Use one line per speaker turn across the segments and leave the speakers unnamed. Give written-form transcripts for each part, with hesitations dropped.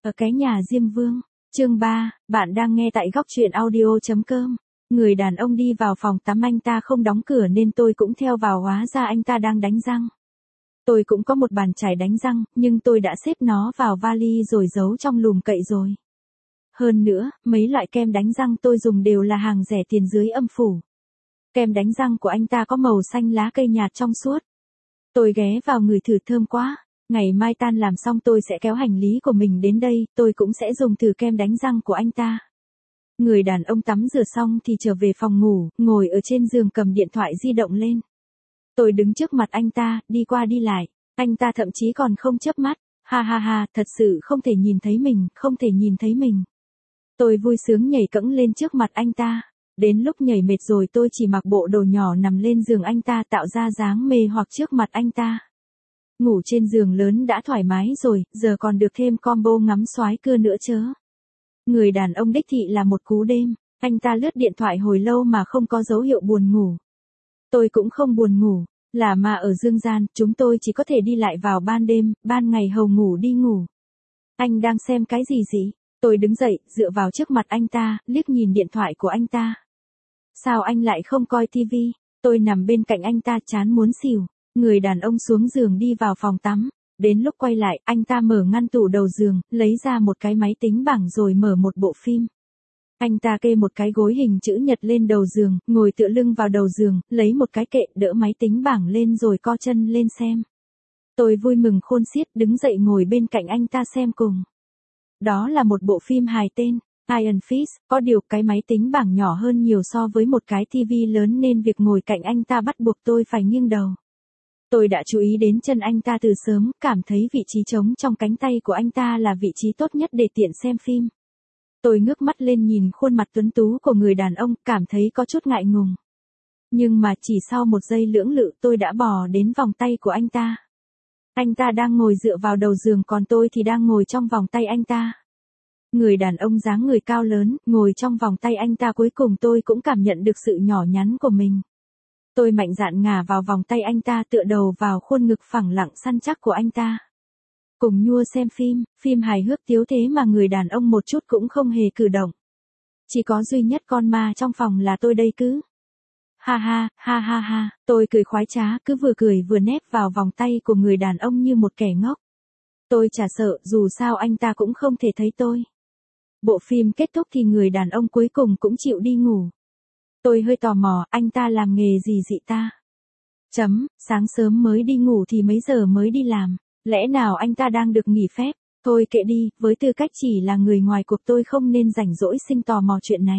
Ở cái nhà Diêm Vương, chương 3, bạn đang nghe tại góc truyện audio.com. Người đàn ông đi vào phòng tắm, anh ta không đóng cửa nên tôi cũng theo vào, hóa ra anh ta đang đánh răng. Tôi cũng có một bàn chải đánh răng, nhưng tôi đã xếp nó vào vali rồi giấu trong lùm cậy rồi. Hơn nữa, mấy loại kem đánh răng tôi dùng đều là hàng rẻ tiền dưới âm phủ. Kem đánh răng của anh ta có màu xanh lá cây nhạt trong suốt. Tôi ghé vào ngửi thử, thơm quá. Ngày mai tan làm xong tôi sẽ kéo hành lý của mình đến đây, tôi cũng sẽ dùng thử kem đánh răng của anh ta. Người đàn ông tắm rửa xong thì trở về phòng ngủ, ngồi ở trên giường cầm điện thoại di động lên. Tôi đứng trước mặt anh ta, đi qua đi lại, anh ta thậm chí còn không chớp mắt, ha ha ha, thật sự không thể nhìn thấy mình, không thể nhìn thấy mình. Tôi vui sướng nhảy cẫng lên trước mặt anh ta. Đến lúc nhảy mệt rồi tôi chỉ mặc bộ đồ nhỏ nằm lên giường anh ta, tạo ra dáng mê hoặc trước mặt anh ta. Ngủ trên giường lớn đã thoải mái rồi, giờ còn được thêm combo ngắm soái cưa nữa chớ. Người đàn ông đích thị là một cú đêm, anh ta lướt điện thoại hồi lâu mà không có dấu hiệu buồn ngủ. Tôi cũng không buồn ngủ, là ma ở dương gian, chúng tôi chỉ có thể đi lại vào ban đêm, ban ngày hầu ngủ đi ngủ. Anh đang xem cái gì gì? Tôi đứng dậy, dựa vào trước mặt anh ta, liếc nhìn điện thoại của anh ta. Sao anh lại không coi tivi? Tôi nằm bên cạnh anh ta chán muốn xỉu. Người đàn ông xuống giường đi vào phòng tắm. Đến lúc quay lại, anh ta mở ngăn tủ đầu giường, lấy ra một cái máy tính bảng rồi mở một bộ phim. Anh ta kê một cái gối hình chữ nhật lên đầu giường, ngồi tựa lưng vào đầu giường, lấy một cái kệ đỡ máy tính bảng lên rồi co chân lên xem. Tôi vui mừng khôn xiết đứng dậy ngồi bên cạnh anh ta xem cùng. Đó là một bộ phim hài tên Iron Fist, có điều cái máy tính bảng nhỏ hơn nhiều so với một cái tivi lớn nên việc ngồi cạnh anh ta bắt buộc tôi phải nghiêng đầu. Tôi đã chú ý đến chân anh ta từ sớm, cảm thấy vị trí trống trong cánh tay của anh ta là vị trí tốt nhất để tiện xem phim. Tôi ngước mắt lên nhìn khuôn mặt tuấn tú của người đàn ông, cảm thấy có chút ngại ngùng. Nhưng mà chỉ sau một giây lưỡng lự tôi đã bò đến vòng tay của anh ta. Anh ta đang ngồi dựa vào đầu giường còn tôi thì đang ngồi trong vòng tay anh ta. Người đàn ông dáng người cao lớn, ngồi trong vòng tay anh ta, cuối cùng tôi cũng cảm nhận được sự nhỏ nhắn của mình. Tôi mạnh dạn ngả vào vòng tay anh ta, tựa đầu vào khuôn ngực phẳng lặng săn chắc của anh ta. Cùng nhua xem phim hài hước tiếu thế mà người đàn ông một chút cũng không hề cử động. Chỉ có duy nhất con ma trong phòng là tôi đây cứ. Ha ha, ha ha ha, tôi cười khoái trá, cứ vừa cười vừa nép vào vòng tay của người đàn ông như một kẻ ngốc. Tôi chả sợ, dù sao anh ta cũng không thể thấy tôi. Bộ phim kết thúc thì người đàn ông cuối cùng cũng chịu đi ngủ. Tôi hơi tò mò, anh ta làm nghề gì dị ta? Sáng sớm mới đi ngủ thì mấy giờ mới đi làm? Lẽ nào anh ta đang được nghỉ phép? Thôi kệ đi, với tư cách chỉ là người ngoài cuộc tôi không nên rảnh rỗi sinh tò mò chuyện này.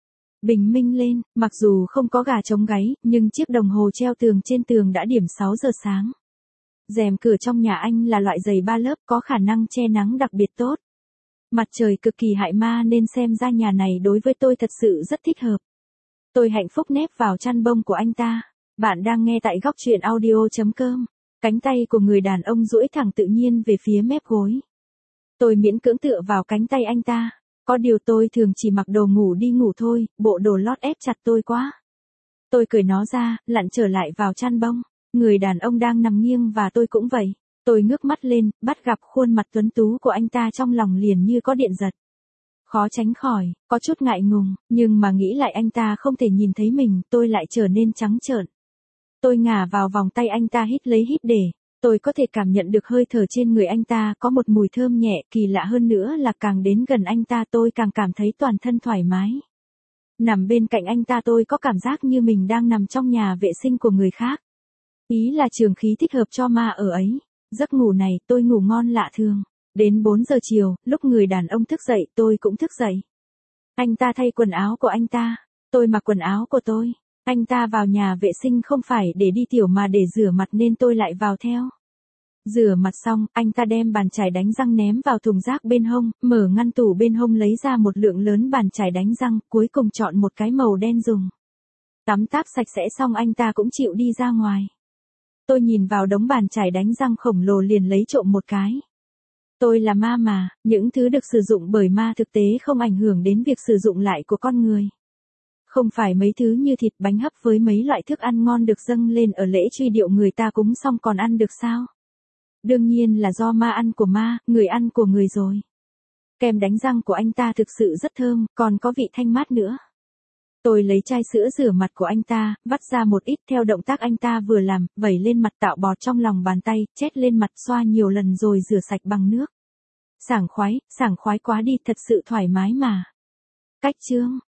Bình minh lên, mặc dù không có gà trống gáy, nhưng chiếc đồng hồ treo tường trên tường đã điểm 6 giờ sáng. Rèm cửa trong nhà anh là loại dày 3 lớp, có khả năng che nắng đặc biệt tốt. Mặt trời cực kỳ hại ma nên xem ra nhà này đối với tôi thật sự rất thích hợp. Tôi hạnh phúc nép vào chăn bông của anh ta. Bạn đang nghe tại góc truyện audio.com. Cánh tay của người đàn ông duỗi thẳng tự nhiên về phía mép gối. Tôi miễn cưỡng tựa vào cánh tay anh ta. Có điều tôi thường chỉ mặc đồ ngủ đi ngủ thôi, bộ đồ lót ép chặt tôi quá. Tôi cởi nó ra, lặn trở lại vào chăn bông. Người đàn ông đang nằm nghiêng và tôi cũng vậy. Tôi ngước mắt lên, bắt gặp khuôn mặt tuấn tú của anh ta, trong lòng liền như có điện giật. Khó tránh khỏi, có chút ngại ngùng, nhưng mà nghĩ lại anh ta không thể nhìn thấy mình, tôi lại trở nên trắng trợn. Tôi ngả vào vòng tay anh ta, hít lấy hít để. Tôi có thể cảm nhận được hơi thở trên người anh ta, có một mùi thơm nhẹ, kỳ lạ hơn nữa là càng đến gần anh ta tôi càng cảm thấy toàn thân thoải mái. Nằm bên cạnh anh ta tôi có cảm giác như mình đang nằm trong nhà vệ sinh của người khác. Ý là trường khí thích hợp cho ma ở ấy. Giấc ngủ này tôi ngủ ngon lạ thường. Đến 4 giờ chiều, lúc người đàn ông thức dậy tôi cũng thức dậy. Anh ta thay quần áo của anh ta, tôi mặc quần áo của tôi. Anh ta vào nhà vệ sinh không phải để đi tiểu mà để rửa mặt nên tôi lại vào theo. Rửa mặt xong, anh ta đem bàn chải đánh răng ném vào thùng rác bên hông, mở ngăn tủ bên hông lấy ra một lượng lớn bàn chải đánh răng, cuối cùng chọn một cái màu đen dùng. Tắm táp sạch sẽ xong anh ta cũng chịu đi ra ngoài. Tôi nhìn vào đống bàn chải đánh răng khổng lồ liền lấy trộm một cái. Tôi là ma mà, những thứ được sử dụng bởi ma thực tế không ảnh hưởng đến việc sử dụng lại của con người. Không phải mấy thứ như thịt bánh hấp với mấy loại thức ăn ngon được dâng lên ở lễ truy điệu người ta cúng xong còn ăn được sao? Đương nhiên là do ma ăn của ma, người ăn của người rồi. Kem đánh răng của anh ta thực sự rất thơm, còn có vị thanh mát nữa. Tôi lấy chai sữa rửa mặt của anh ta, vắt ra một ít theo động tác anh ta vừa làm, vẩy lên mặt tạo bọt trong lòng bàn tay, chét lên mặt xoa nhiều lần rồi rửa sạch bằng nước. Sảng khoái quá đi, thật sự thoải mái mà. Cách chương